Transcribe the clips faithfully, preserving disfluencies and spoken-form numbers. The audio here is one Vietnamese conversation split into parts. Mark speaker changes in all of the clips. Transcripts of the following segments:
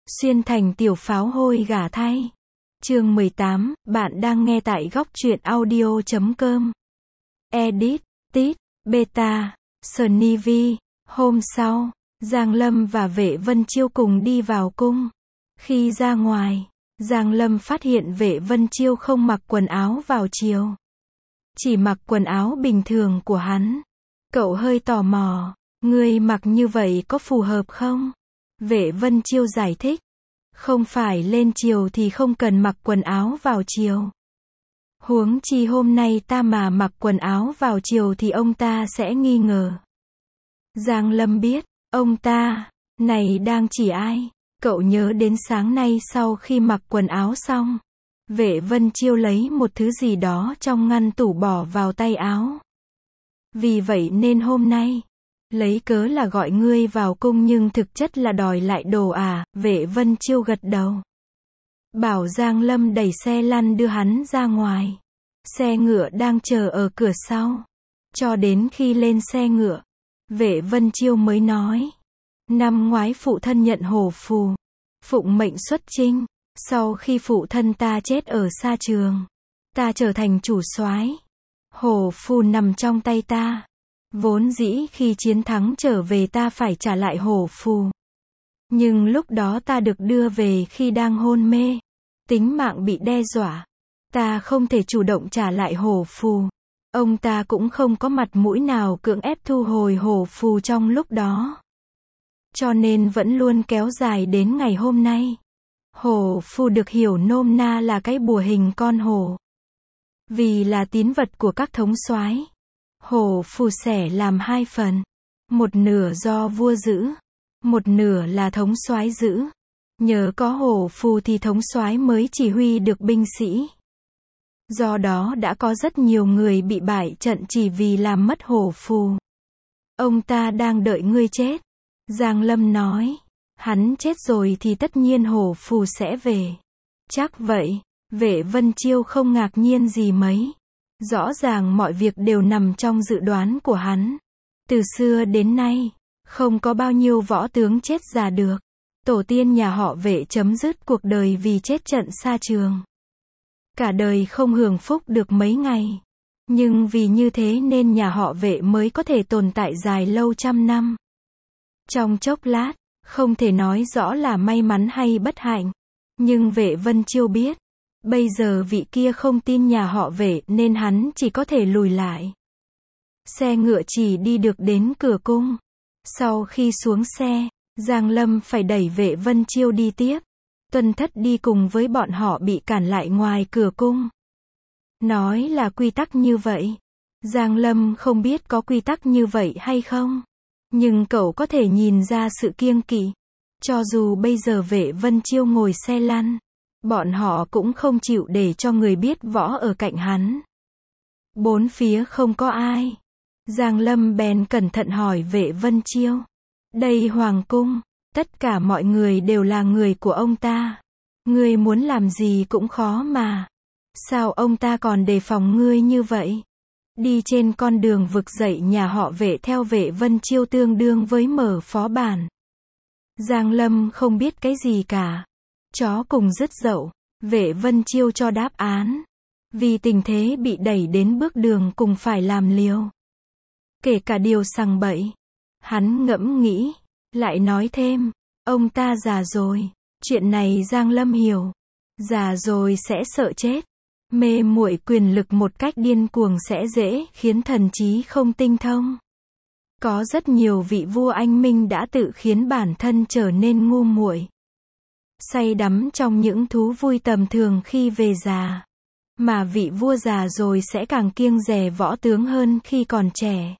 Speaker 1: Xuyên thành tiểu pháo hôi gà thay. Chương mười tám, bạn đang nghe tại góc truyện audio chấm com. Edit, Tít, Beta, Sunny V. Hôm sau, Giang Lâm và Vệ Vân Chiêu cùng đi vào cung. Khi ra ngoài, Giang Lâm phát hiện Vệ Vân Chiêu không mặc quần áo vào chiều, chỉ mặc quần áo bình thường của hắn. Cậu hơi tò mò, ngươi mặc như vậy có phù hợp không? Vệ Vân Chiêu giải thích, không phải lên chiều thì không cần mặc quần áo vào chiều. Huống chi hôm nay ta mà mặc quần áo vào chiều thì ông ta sẽ nghi ngờ. Giang Lâm biết, ông ta, này đang chỉ ai? Cậu nhớ đến sáng nay sau khi mặc quần áo xong, Vệ Vân Chiêu lấy một thứ gì đó trong ngăn tủ bỏ vào tay áo. Vì vậy nên hôm nay, lấy cớ là gọi ngươi vào cung nhưng thực chất là đòi lại đồ à? Vệ Vân Chiêu gật đầu, bảo Giang Lâm đẩy xe lăn đưa hắn ra ngoài. Xe ngựa đang chờ ở cửa sau. Cho đến khi lên xe ngựa, Vệ Vân Chiêu mới nói, năm ngoái phụ thân nhận hổ phù, phụng mệnh xuất chinh. Sau khi phụ thân ta chết ở sa trường, ta trở thành chủ soái. Hổ phù nằm trong tay ta. Vốn dĩ khi chiến thắng trở về ta phải trả lại hổ phù. Nhưng lúc đó ta được đưa về khi đang hôn mê, tính mạng bị đe dọa. Ta không thể chủ động trả lại hổ phù. Ông ta cũng không có mặt mũi nào cưỡng ép thu hồi hổ phù trong lúc đó. Cho nên vẫn luôn kéo dài đến ngày hôm nay. Hổ phù được hiểu nôm na là cái bùa hình con hổ. Vì là tín vật của các thống soái, hổ phù xẻ làm hai phần. Một nửa do vua giữ, một nửa là thống soái giữ. Nhờ có hổ phù thì thống soái mới chỉ huy được binh sĩ. Do đó đã có rất nhiều người bị bại trận chỉ vì làm mất hổ phù. Ông ta đang đợi ngươi chết. Giang Lâm nói, hắn chết rồi thì tất nhiên hổ phù sẽ về. Chắc vậy. Vệ Vân Chiêu không ngạc nhiên gì mấy. Rõ ràng mọi việc đều nằm trong dự đoán của hắn. Từ xưa đến nay, không có bao nhiêu võ tướng chết già được. Tổ tiên nhà họ Vệ chấm dứt cuộc đời vì chết trận sa trường. Cả đời không hưởng phúc được mấy ngày. Nhưng vì như thế nên nhà họ Vệ mới có thể tồn tại dài lâu trăm năm. Trong chốc lát, không thể nói rõ là may mắn hay bất hạnh. Nhưng Vệ Vân Chiêu biết, bây giờ vị kia không tin nhà họ Vệ nên hắn chỉ có thể lùi lại. Xe ngựa chỉ đi được đến cửa cung. Sau khi xuống xe, Giang Lâm phải đẩy Vệ Vân Chiêu đi tiếp. Tuân Thất đi cùng với bọn họ bị cản lại ngoài cửa cung. Nói là quy tắc như vậy. Giang Lâm không biết có quy tắc như vậy hay không. Nhưng cậu có thể nhìn ra sự kiêng kỵ. Cho dù bây giờ Vệ Vân Chiêu ngồi xe lăn, bọn họ cũng không chịu để cho người biết võ ở cạnh hắn. Bốn phía không có ai. Giang Lâm bèn cẩn thận hỏi Vệ Vân Chiêu. Đây hoàng cung, tất cả mọi người đều là người của ông ta. Ngươi muốn làm gì cũng khó mà. Sao ông ta còn đề phòng ngươi như vậy? Đi trên con đường vực dậy nhà họ Vệ theo Vệ Vân Chiêu tương đương với mở phó bản. Giang Lâm không biết cái gì cả. Chó cùng dứt dậu, Vệ Vân Chiêu cho đáp án. Vì tình thế bị đẩy đến bước đường cùng phải làm liều. Kể cả điều sằng bậy. Hắn ngẫm nghĩ, lại nói thêm, ông ta già rồi. Chuyện này Giang Lâm hiểu. Già rồi sẽ sợ chết. Mê muội quyền lực một cách điên cuồng sẽ dễ khiến thần trí không tinh thông. Có rất nhiều vị vua anh minh đã tự khiến bản thân trở nên ngu muội, say đắm trong những thú vui tầm thường khi về già. Mà vị vua già rồi sẽ càng kiêng dè võ tướng hơn khi còn trẻ.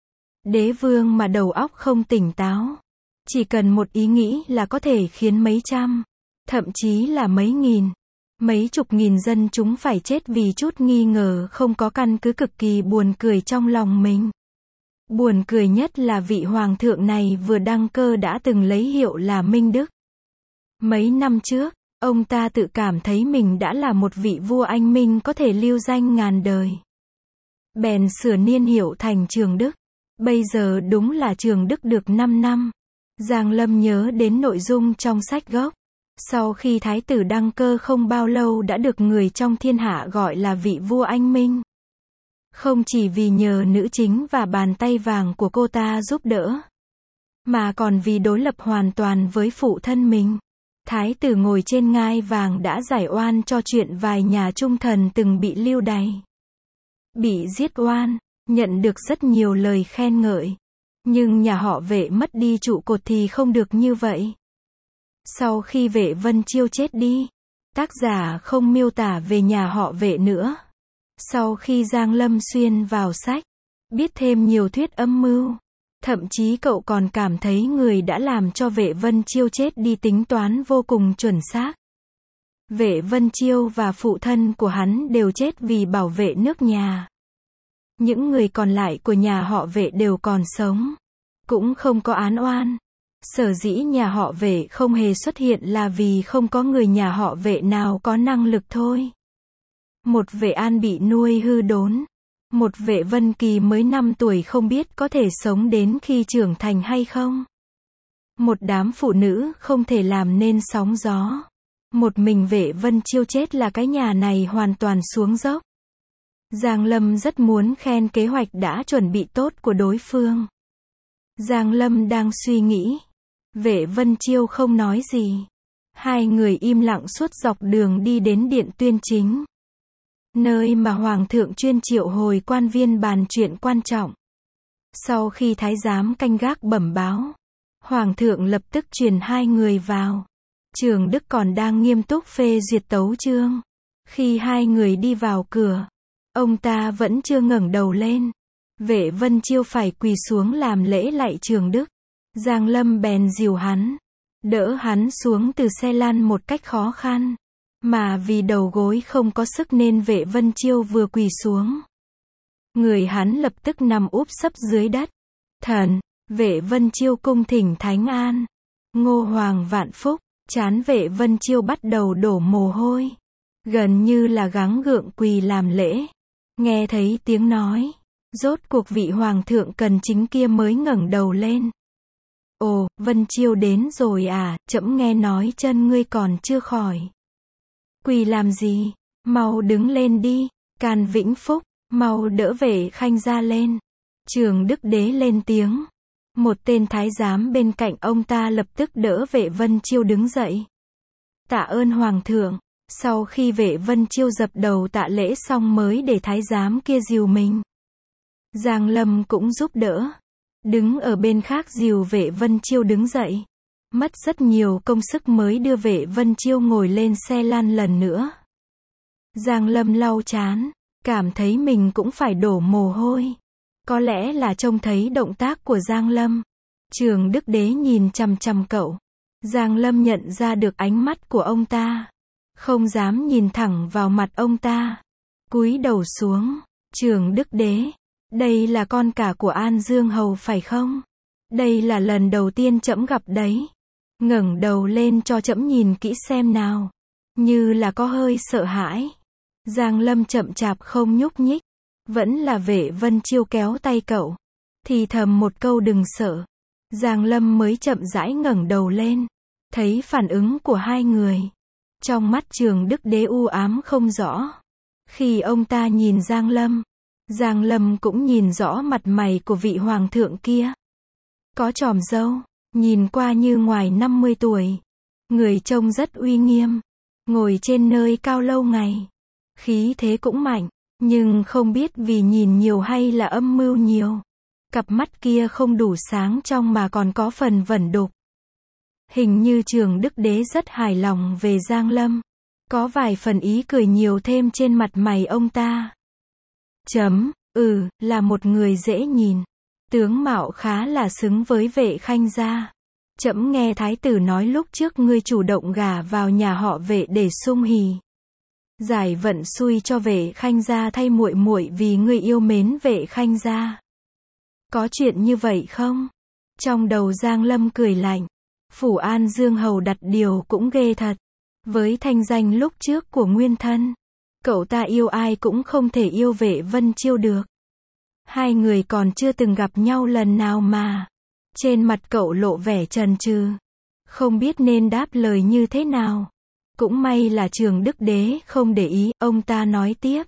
Speaker 1: Đế vương mà đầu óc không tỉnh táo, chỉ cần một ý nghĩ là có thể khiến mấy trăm, thậm chí là mấy nghìn, mấy chục nghìn dân chúng phải chết vì chút nghi ngờ không có căn cứ cực kỳ buồn cười trong lòng mình. Buồn cười nhất là vị hoàng thượng này vừa đăng cơ đã từng lấy hiệu là Minh Đức. Mấy năm trước, ông ta tự cảm thấy mình đã là một vị vua anh minh có thể lưu danh ngàn đời. Bèn sửa niên hiệu thành Trường Đức. Bây giờ đúng là Trường Đức được năm năm. Giang Lâm nhớ đến nội dung trong sách gốc. Sau khi thái tử đăng cơ không bao lâu đã được người trong thiên hạ gọi là vị vua anh minh. Không chỉ vì nhờ nữ chính và bàn tay vàng của cô ta giúp đỡ, mà còn vì đối lập hoàn toàn với phụ thân mình. Thái tử ngồi trên ngai vàng đã giải oan cho chuyện vài nhà trung thần từng bị lưu đày, bị giết oan, nhận được rất nhiều lời khen ngợi. Nhưng nhà họ Vệ mất đi trụ cột thì không được như vậy. Sau khi Vệ Vân Chiêu chết đi, tác giả không miêu tả về nhà họ Vệ nữa. Sau khi Giang Lâm xuyên vào sách, biết thêm nhiều thuyết âm mưu. Thậm chí cậu còn cảm thấy người đã làm cho Vệ Vân Chiêu chết đi tính toán vô cùng chuẩn xác. Vệ Vân Chiêu và phụ thân của hắn đều chết vì bảo vệ nước nhà. Những người còn lại của nhà họ Vệ đều còn sống, cũng không có án oan. Sở dĩ nhà họ Vệ không hề xuất hiện là vì không có người nhà họ Vệ nào có năng lực thôi. Một Vệ An bị nuôi hư đốn. Một Vệ Vân Kỳ mới năm tuổi không biết có thể sống đến khi trưởng thành hay không. Một đám phụ nữ không thể làm nên sóng gió. Một mình Vệ Vân Chiêu chết là cái nhà này hoàn toàn xuống dốc. Giang Lâm rất muốn khen kế hoạch đã chuẩn bị tốt của đối phương. Giang Lâm đang suy nghĩ. Vệ Vân Chiêu không nói gì. Hai người im lặng suốt dọc đường đi đến điện tuyên chính, nơi mà Hoàng thượng chuyên triệu hồi quan viên bàn chuyện quan trọng. Sau khi thái giám canh gác bẩm báo, Hoàng thượng lập tức truyền hai người vào. Trường Đức còn đang nghiêm túc phê duyệt tấu chương. Khi hai người đi vào cửa, ông ta vẫn chưa ngẩng đầu lên. Vệ Vân Chiêu phải quỳ xuống làm lễ lạy Trường Đức. Giang Lâm bèn dìu hắn, đỡ hắn xuống từ xe lăn một cách khó khăn. Mà vì đầu gối không có sức nên Vệ Vân Chiêu vừa quỳ xuống, người hắn lập tức nằm úp sấp dưới đất. Thần, Vệ Vân Chiêu cung thỉnh Thánh An, Ngô Hoàng vạn phúc. Trán Vệ Vân Chiêu bắt đầu đổ mồ hôi, gần như là gắng gượng quỳ làm lễ. Nghe thấy tiếng nói, rốt cuộc vị hoàng thượng cần chính kia mới ngẩng đầu lên. Ồ, Vân Chiêu đến rồi à, trẫm nghe nói chân ngươi còn chưa khỏi. Quỳ làm gì, mau đứng lên đi. Can Vĩnh Phúc, mau đỡ Vệ Khanh ra lên. Trường Đức Đế lên tiếng. Một tên thái giám bên cạnh ông ta lập tức đỡ Vệ Vân Chiêu đứng dậy. Tạ ơn Hoàng thượng. Sau khi Vệ Vân Chiêu dập đầu tạ lễ xong mới để thái giám kia dìu mình. Giang Lâm cũng giúp đỡ, đứng ở bên khác dìu Vệ Vân Chiêu đứng dậy. Mất rất nhiều công sức mới đưa Vệ Vân Chiêu ngồi lên xe lăn lần nữa. Giang Lâm lau trán, cảm thấy mình cũng phải đổ mồ hôi. Có lẽ là trông thấy động tác của Giang Lâm. Trường Đức Đế nhìn chằm chằm cậu. Giang Lâm nhận ra được ánh mắt của ông ta. Không dám nhìn thẳng vào mặt ông ta. Cúi đầu xuống. Trường Đức Đế, đây là con cả của An Dương Hầu phải không? Đây là lần đầu tiên trẫm gặp đấy. Ngẩng đầu lên cho trẫm nhìn kỹ xem nào. Như là có hơi sợ hãi. Giang Lâm chậm chạp không nhúc nhích. Vẫn là Vệ Vân Chiêu kéo tay cậu, thì thầm một câu đừng sợ. Giang Lâm mới chậm rãi ngẩng đầu lên, thấy phản ứng của hai người. Trong mắt Trường Đức Đế u ám không rõ. Khi ông ta nhìn Giang Lâm, Giang Lâm cũng nhìn rõ mặt mày của vị hoàng thượng kia. Có chòm râu, nhìn qua như ngoài năm mươi tuổi. Người trông rất uy nghiêm, ngồi trên nơi cao lâu ngày. Khí thế cũng mạnh. Nhưng không biết vì nhìn nhiều hay là âm mưu nhiều. Cặp mắt kia không đủ sáng trong mà còn có phần vẩn đục. Hình như Trường Đức Đế rất hài lòng về Giang Lâm. Có vài phần ý cười nhiều thêm trên mặt mày ông ta. Chấm, ừ, là một người dễ nhìn. Tướng mạo khá là xứng với Vệ Khanh gia. Trẫm nghe thái tử nói lúc trước ngươi chủ động gả vào nhà họ Vệ để sung hỉ. Giải vận xui cho Vệ Khanh gia thay muội muội vì ngươi yêu mến Vệ Khanh gia. Có chuyện như vậy không? Trong đầu Giang Lâm cười lạnh. Phủ An Dương Hầu đặt điều cũng ghê thật. Với thanh danh lúc trước của nguyên thân, cậu ta yêu ai cũng không thể yêu Vệ Vân Chiêu được. Hai người còn chưa từng gặp nhau lần nào mà. Trên mặt cậu lộ vẻ chần chừ. Không biết nên đáp lời như thế nào. Cũng may là Trường Đức Đế không để ý, ông ta nói tiếp.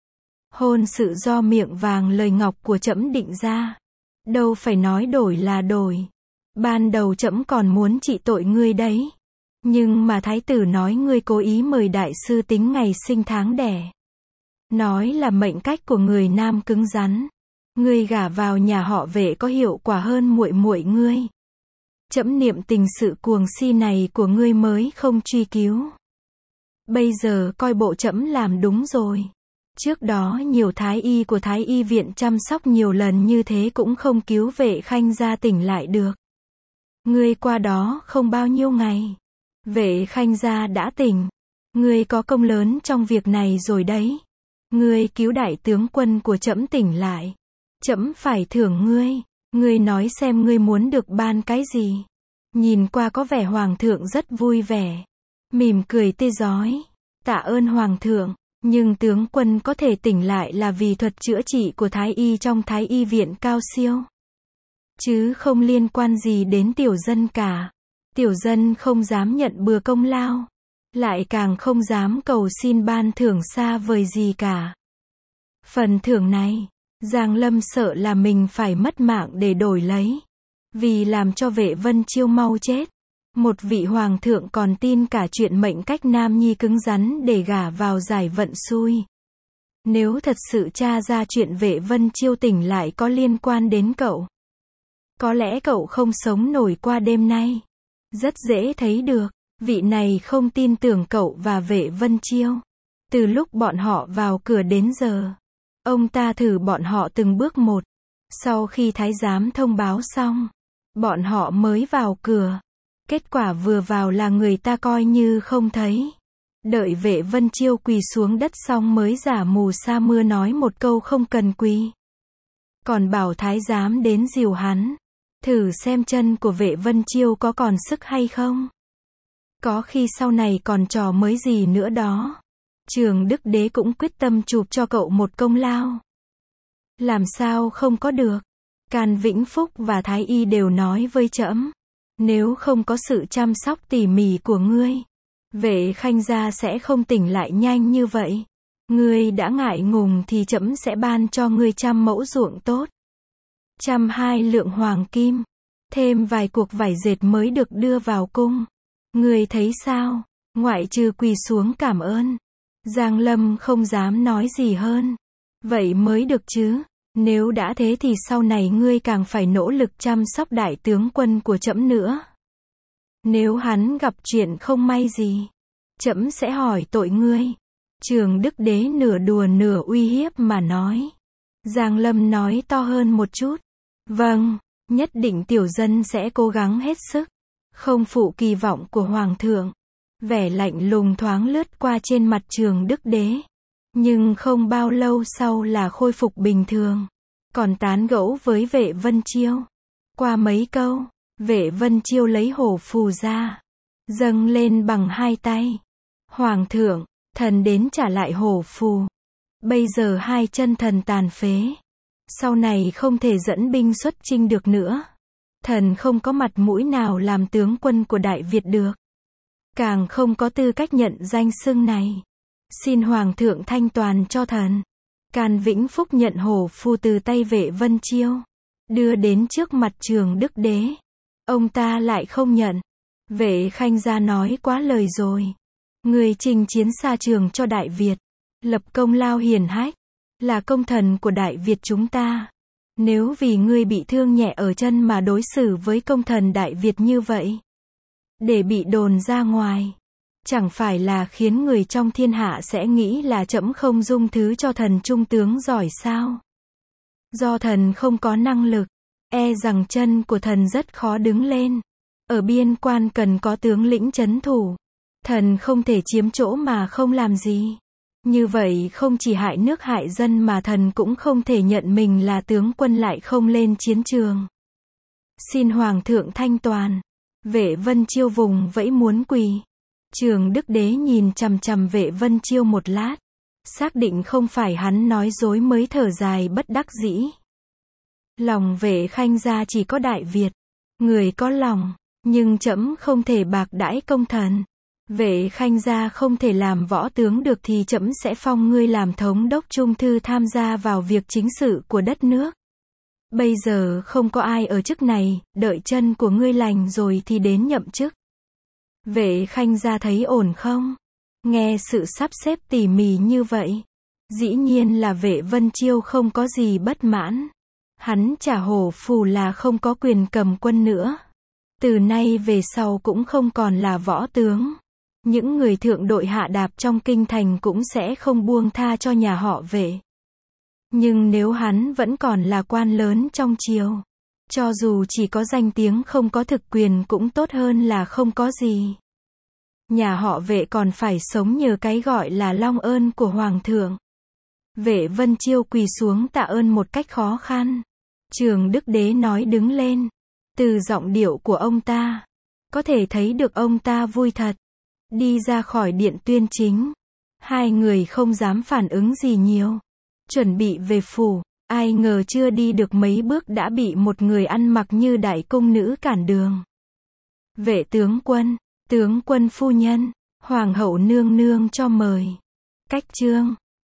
Speaker 1: Hôn sự do miệng vàng lời ngọc của trẫm định ra. Đâu phải nói đổi là đổi. Ban đầu trẫm còn muốn trị tội ngươi đấy. Nhưng mà thái tử nói ngươi cố ý mời đại sư tính ngày sinh tháng đẻ. Nói là mệnh cách của người nam cứng rắn. Ngươi gả vào nhà họ Vệ có hiệu quả hơn muội muội ngươi. Trẫm niệm tình sự cuồng si này của ngươi mới không truy cứu. Bây giờ coi bộ trẫm làm đúng rồi. Trước đó nhiều thái y của thái y viện chăm sóc nhiều lần như thế cũng không cứu Vệ Khanh gia tỉnh lại được. Ngươi qua đó không bao nhiêu ngày. Vệ Khanh gia đã tỉnh. Ngươi có công lớn trong việc này rồi đấy. Ngươi cứu đại tướng quân của trẫm tỉnh lại. Trẫm phải thưởng ngươi. Ngươi nói xem ngươi muốn được ban cái gì. Nhìn qua có vẻ hoàng thượng rất vui vẻ. Mỉm cười tươi rói. Tạ ơn hoàng thượng. Nhưng tướng quân có thể tỉnh lại là vì thuật chữa trị của thái y trong thái y viện cao siêu. Chứ không liên quan gì đến tiểu dân cả. Tiểu dân không dám nhận bừa công lao. Lại càng không dám cầu xin ban thưởng xa vời gì cả. Phần thưởng này, Giang Lâm sợ là mình phải mất mạng để đổi lấy. Vì làm cho Vệ Vân Chiêu mau chết. Một vị hoàng thượng còn tin cả chuyện mệnh cách nam nhi cứng rắn để gả vào giải vận xui. Nếu thật sự tra ra chuyện Vệ Vân Chiêu tỉnh lại có liên quan đến cậu. Có lẽ cậu không sống nổi qua đêm nay. Rất dễ thấy được, vị này không tin tưởng cậu và Vệ Vân Chiêu. Từ lúc bọn họ vào cửa đến giờ, ông ta thử bọn họ từng bước một. Sau khi thái giám thông báo xong, bọn họ mới vào cửa. Kết quả vừa vào là người ta coi như không thấy. Đợi Vệ Vân Chiêu quỳ xuống đất xong mới giả mù sa mưa nói một câu không cần quỳ. Còn bảo thái giám đến dìu hắn. Thử xem chân của Vệ Vân Chiêu có còn sức hay không. Có khi sau này còn trò mới gì nữa đó. Trường Đức Đế cũng quyết tâm chụp cho cậu một công lao. Làm sao không có được. Càn Vĩnh Phúc và Thái Y đều nói với trẫm. Nếu không có sự chăm sóc tỉ mỉ của ngươi, Vệ Khanh gia sẽ không tỉnh lại nhanh như vậy. Ngươi đã ngại ngùng thì trẫm sẽ ban cho ngươi trăm mẫu ruộng tốt. Trăm hai lượng hoàng kim. Thêm vài cuộc vải dệt mới được đưa vào cung. Ngươi thấy sao? Ngoại trừ quỳ xuống cảm ơn. Giang Lâm không dám nói gì hơn. Vậy mới được chứ. Nếu đã thế thì sau này ngươi càng phải nỗ lực chăm sóc đại tướng quân của trẫm nữa. Nếu hắn gặp chuyện không may gì, trẫm sẽ hỏi tội ngươi. Trường Đức Đế nửa đùa nửa uy hiếp mà nói. Giang Lâm nói to hơn một chút. Vâng, nhất định tiểu dân sẽ cố gắng hết sức. Không phụ kỳ vọng của Hoàng thượng. Vẻ lạnh lùng thoáng lướt qua trên mặt Trường Đức Đế. Nhưng không bao lâu sau là khôi phục bình thường. Còn tán gẫu với Vệ Vân Chiêu. Qua mấy câu, Vệ Vân Chiêu lấy hổ phù ra. Dâng lên bằng hai tay. Hoàng thượng, thần đến trả lại hổ phù. Bây giờ hai chân thần tàn phế. Sau này không thể dẫn binh xuất chinh được nữa. Thần không có mặt mũi nào làm tướng quân của Đại Việt được. Càng không có tư cách nhận danh xưng này. Xin Hoàng thượng thanh toàn cho thần. Càn Vĩnh Phúc nhận hổ phù từ tay Vệ Vân Chiêu. Đưa đến trước mặt Trường Đức Đế. Ông ta lại không nhận. Vệ Khanh gia nói quá lời rồi. Người chinh chiến xa trường cho Đại Việt. Lập công lao hiển hách. Là công thần của Đại Việt chúng ta. Nếu vì ngươi bị thương nhẹ ở chân mà đối xử với công thần Đại Việt như vậy. Để bị đồn ra ngoài. Chẳng phải là khiến người trong thiên hạ sẽ nghĩ là trẫm không dung thứ cho thần trung tướng giỏi sao? Do thần không có năng lực, e rằng chân của thần rất khó đứng lên. Ở biên quan cần có tướng lĩnh trấn thủ. Thần không thể chiếm chỗ mà không làm gì. Như vậy không chỉ hại nước hại dân mà thần cũng không thể nhận mình là tướng quân lại không lên chiến trường. Xin Hoàng thượng thanh toàn. Vệ Vân Chiêu vùng vẫy muốn quỳ. Trường Đức Đế nhìn chằm chằm Vệ Vân Chiêu một lát. Xác định không phải hắn nói dối mới thở dài bất đắc dĩ. Lòng Vệ Khanh gia chỉ có Đại Việt. Người có lòng, Nhưng trẫm không thể bạc đãi công thần. Vệ Khanh gia không thể làm võ tướng được thì trẫm sẽ phong ngươi làm thống đốc trung thư tham gia vào việc chính sự của đất nước. Bây giờ không có ai ở chức này, đợi chân của ngươi lành rồi thì đến nhậm chức. Vệ Khanh gia thấy ổn không? Nghe sự sắp xếp tỉ mỉ như vậy, dĩ nhiên là Vệ Vân Chiêu không có gì bất mãn. Hắn trả hổ phù là không có quyền cầm quân nữa. Từ nay về sau cũng không còn là võ tướng. Những người thượng đội hạ đạp trong kinh thành cũng sẽ không buông tha cho nhà họ Vệ. Nhưng nếu hắn vẫn còn là quan lớn trong triều, cho dù chỉ có danh tiếng không có thực quyền cũng tốt hơn là không có gì. Nhà họ Vệ còn phải sống nhờ cái gọi là long ơn của hoàng thượng. Vệ Vân Chiêu quỳ xuống tạ ơn một cách khó khăn. Trường Đức Đế nói đứng lên. Từ giọng điệu của ông ta, có thể thấy được ông ta vui thật. Đi ra khỏi điện tuyên chính. Hai người không dám phản ứng gì nhiều. Chuẩn bị về phủ, ai ngờ chưa đi được mấy bước đã bị một người ăn mặc như đại cung nữ cản đường. Vệ tướng quân, tướng quân phu nhân, hoàng hậu nương nương cho mời. Cách chương